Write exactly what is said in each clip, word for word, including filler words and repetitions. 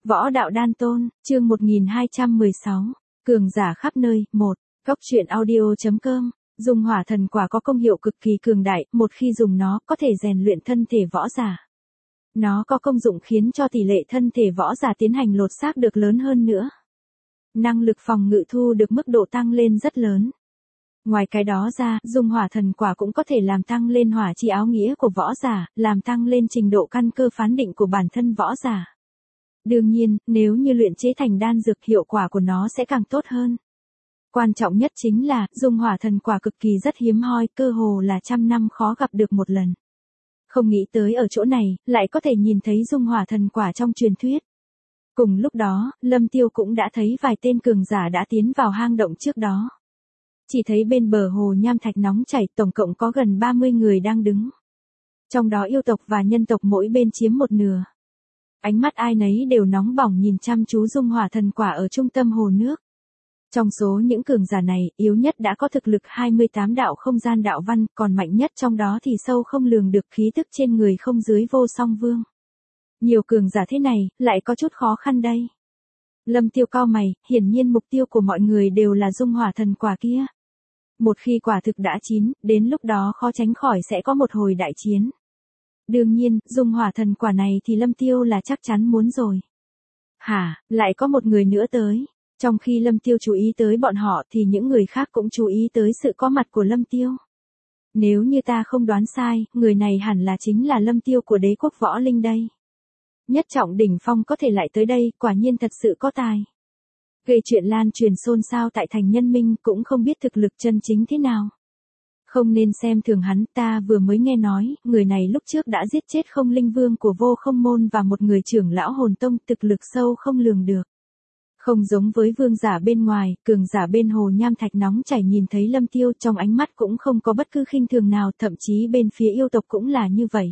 Võ đạo đan tôn, chương một nghìn hai trăm mười sáu, cường giả khắp nơi, một, góc truyện audio chấm com, dùng hỏa thần quả có công hiệu cực kỳ cường đại, một khi dùng nó có thể rèn luyện thân thể võ giả. Nó có công dụng khiến cho tỷ lệ thân thể võ giả tiến hành lột xác được lớn hơn nữa. Năng lực phòng ngự thu được mức độ tăng lên rất lớn. Ngoài cái đó ra, dùng hỏa thần quả cũng có thể làm tăng lên hỏa chi áo nghĩa của võ giả, làm tăng lên trình độ căn cơ phán định của bản thân võ giả. Đương nhiên, nếu như luyện chế thành đan dược hiệu quả của nó sẽ càng tốt hơn. Quan trọng nhất chính là, dung hỏa thần quả cực kỳ rất hiếm hoi, cơ hồ là trăm năm khó gặp được một lần. Không nghĩ tới ở chỗ này, lại có thể nhìn thấy dung hỏa thần quả trong truyền thuyết. Cùng lúc đó, Lâm Tiêu cũng đã thấy vài tên cường giả đã tiến vào hang động trước đó. Chỉ thấy bên bờ hồ nham thạch nóng chảy tổng cộng có gần ba mươi người đang đứng. Trong đó yêu tộc và nhân tộc mỗi bên chiếm một nửa. Ánh mắt ai nấy đều nóng bỏng nhìn chăm chú dung hỏa thần quả ở trung tâm hồ nước. Trong số những cường giả này, yếu nhất đã có thực lực hai mươi tám đạo không gian đạo văn, còn mạnh nhất trong đó thì sâu không lường được khí tức trên người không dưới vô song vương. Nhiều cường giả thế này, lại có chút khó khăn đây. Lâm Tiêu cau mày, hiển nhiên mục tiêu của mọi người đều là dung hỏa thần quả kia. Một khi quả thực đã chín, đến lúc đó khó tránh khỏi sẽ có một hồi đại chiến. Đương nhiên, dung hỏa thần quả này thì Lâm Tiêu là chắc chắn muốn rồi. Hả, lại có một người nữa tới. Trong khi Lâm Tiêu chú ý tới bọn họ thì những người khác cũng chú ý tới sự có mặt của Lâm Tiêu. Nếu như ta không đoán sai, người này hẳn là chính là Lâm Tiêu của đế quốc võ linh đây. Nhất trọng đỉnh phong có thể lại tới đây, quả nhiên thật sự có tài. Gây chuyện lan truyền xôn xao tại thành Nhân Minh cũng không biết thực lực chân chính thế nào. Không nên xem thường hắn, ta vừa mới nghe nói, người này lúc trước đã giết chết không linh vương của vô không môn và một người trưởng lão hồn tông, thực lực sâu không lường được. Không giống với vương giả bên ngoài, cường giả bên hồ nham thạch nóng chảy nhìn thấy Lâm Tiêu trong ánh mắt cũng không có bất cứ khinh thường nào, thậm chí bên phía yêu tộc cũng là như vậy.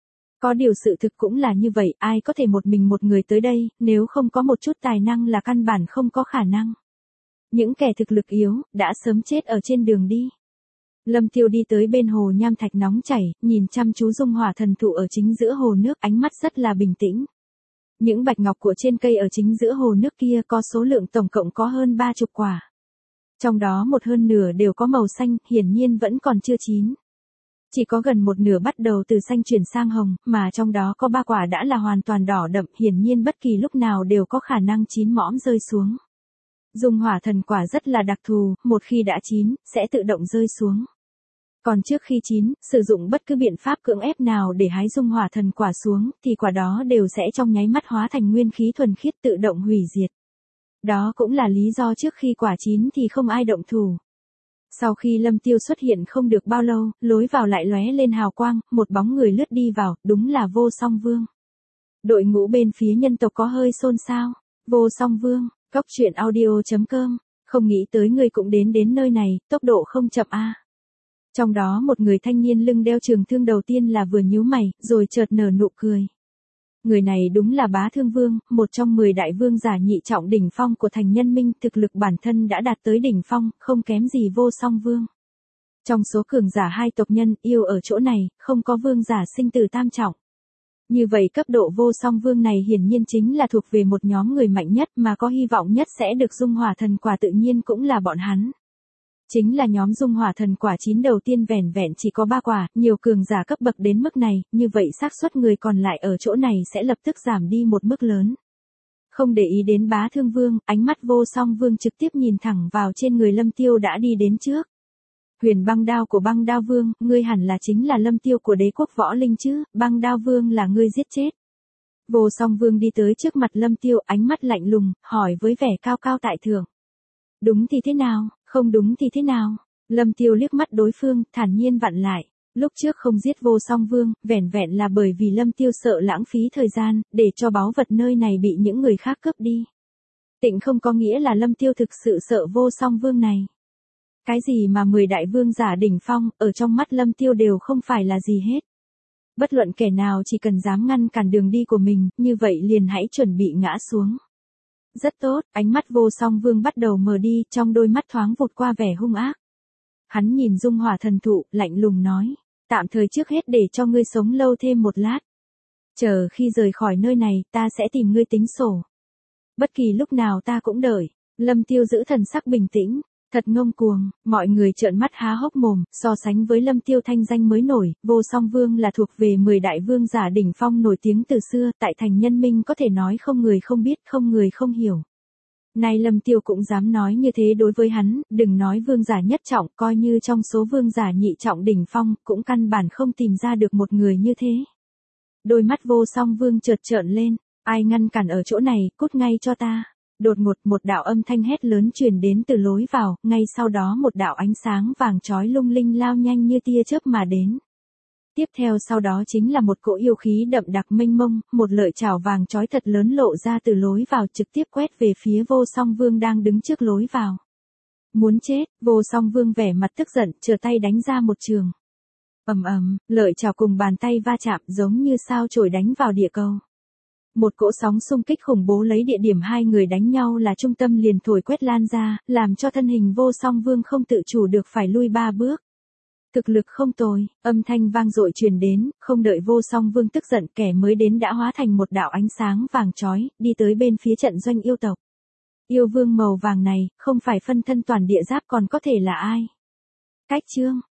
Có điều sự thực cũng là như vậy, ai có thể một mình một người tới đây, nếu không có một chút tài năng là căn bản không có khả năng. Những kẻ thực lực yếu, đã sớm chết ở trên đường đi. Lâm Tiêu đi tới bên hồ nham thạch nóng chảy, nhìn chăm chú dung hỏa thần thụ ở chính giữa hồ nước, ánh mắt rất là bình tĩnh. Những bạch ngọc của trên cây ở chính giữa hồ nước kia có số lượng tổng cộng có hơn ba chục quả. Trong đó một hơn nửa đều có màu xanh, hiển nhiên vẫn còn chưa chín. Chỉ có gần một nửa bắt đầu từ xanh chuyển sang hồng, mà trong đó có ba quả đã là hoàn toàn đỏ đậm, hiển nhiên bất kỳ lúc nào đều có khả năng chín mõm rơi xuống. Dung hỏa thần quả rất là đặc thù, một khi đã chín, sẽ tự động rơi xuống. Còn trước khi chín, sử dụng bất cứ biện pháp cưỡng ép nào để hái dung hỏa thần quả xuống, thì quả đó đều sẽ trong nháy mắt hóa thành nguyên khí thuần khiết tự động hủy diệt. Đó cũng là lý do trước khi quả chín thì không ai động thủ. Sau khi Lâm Tiêu xuất hiện không được bao lâu, lối vào lại lóe lên hào quang, một bóng người lướt đi vào, đúng là vô song vương. Đội ngũ bên phía nhân tộc có hơi xôn xao. Vô song vương, góc truyện audio chấm com, không nghĩ tới người cũng đến đến nơi này, tốc độ không chậm a. À. Trong đó một người thanh niên lưng đeo trường thương đầu tiên là vừa nhíu mày, rồi chợt nở nụ cười. Người này đúng là Bá Thương Vương, một trong mười đại vương giả nhị trọng đỉnh phong của thành Nhân Minh, thực lực bản thân đã đạt tới đỉnh phong, không kém gì vô song vương. Trong số cường giả hai tộc nhân, yêu ở chỗ này, không có vương giả sinh tử tam trọng. Như vậy cấp độ vô song vương này hiển nhiên chính là thuộc về một nhóm người mạnh nhất mà có hy vọng nhất sẽ được dung hỏa thần quả, tự nhiên cũng là bọn hắn. Chính là nhóm dung hỏa thần quả chín đầu tiên vẻn vẹn chỉ có ba quả, nhiều cường giả cấp bậc đến mức này, như vậy xác suất người còn lại ở chỗ này sẽ lập tức giảm đi một mức lớn. Không để ý đến Bá Thương Vương, ánh mắt vô song vương trực tiếp nhìn thẳng vào trên người Lâm Tiêu đã đi đến trước. Huyền băng đao của băng đao vương, ngươi hẳn là chính là Lâm Tiêu của đế quốc võ linh chứ, băng đao vương là ngươi giết chết. Vô song vương đi tới trước mặt Lâm Tiêu, ánh mắt lạnh lùng, hỏi với vẻ cao cao tại thượng. Đúng thì thế nào, không đúng thì thế nào? Lâm Tiêu liếc mắt đối phương, thản nhiên vặn lại. Lúc trước không giết vô song vương, vẻn vẹn là bởi vì Lâm Tiêu sợ lãng phí thời gian, để cho báu vật nơi này bị những người khác cướp đi. Tịnh không có nghĩa là Lâm Tiêu thực sự sợ vô song vương này. Cái gì mà mười đại vương giả đỉnh phong, ở trong mắt Lâm Tiêu đều không phải là gì hết. Bất luận kẻ nào chỉ cần dám ngăn cản đường đi của mình, như vậy liền hãy chuẩn bị ngã xuống. Rất tốt, ánh mắt vô song vương bắt đầu mờ đi, trong đôi mắt thoáng vụt qua vẻ hung ác. Hắn nhìn dung hỏa thần thụ, lạnh lùng nói, tạm thời trước hết để cho ngươi sống lâu thêm một lát. Chờ khi rời khỏi nơi này, ta sẽ tìm ngươi tính sổ. Bất kỳ lúc nào ta cũng đợi. Lâm Tiêu giữ thần sắc bình tĩnh. Thật ngông cuồng, mọi người trợn mắt há hốc mồm, so sánh với Lâm Tiêu thanh danh mới nổi, Vô Song Vương là thuộc về mười đại vương giả đỉnh phong nổi tiếng từ xưa, tại thành Nhân Minh có thể nói không người không biết, không người không hiểu. Nay Lâm Tiêu cũng dám nói như thế đối với hắn, đừng nói vương giả nhất trọng, coi như trong số vương giả nhị trọng đỉnh phong, cũng căn bản không tìm ra được một người như thế. Đôi mắt Vô Song Vương chợt trợn lên, ai ngăn cản ở chỗ này, cút ngay cho ta. Đột ngột một đạo âm thanh hét lớn truyền đến từ lối vào, ngay sau đó một đạo ánh sáng vàng chói lung linh lao nhanh như tia chớp mà đến. Tiếp theo sau đó chính là một cỗ yêu khí đậm đặc mênh mông, một lợi chảo vàng chói thật lớn lộ ra từ lối vào trực tiếp quét về phía Vô Song Vương đang đứng trước lối vào. Muốn chết, Vô Song Vương vẻ mặt tức giận, trở tay đánh ra một trường. Ầm ầm, lợi chảo cùng bàn tay va chạm giống như sao chổi đánh vào địa cầu. Một cỗ sóng xung kích khủng bố lấy địa điểm hai người đánh nhau là trung tâm liền thổi quét lan ra, làm cho thân hình Vô Song Vương không tự chủ được phải lui ba bước. Thực lực không tồi, âm thanh vang dội truyền đến, không đợi Vô Song Vương tức giận, kẻ mới đến đã hóa thành một đạo ánh sáng vàng chói, đi tới bên phía trận doanh yêu tộc. Yêu vương màu vàng này, không phải phân thân toàn địa giáp còn có thể là ai? Cách chương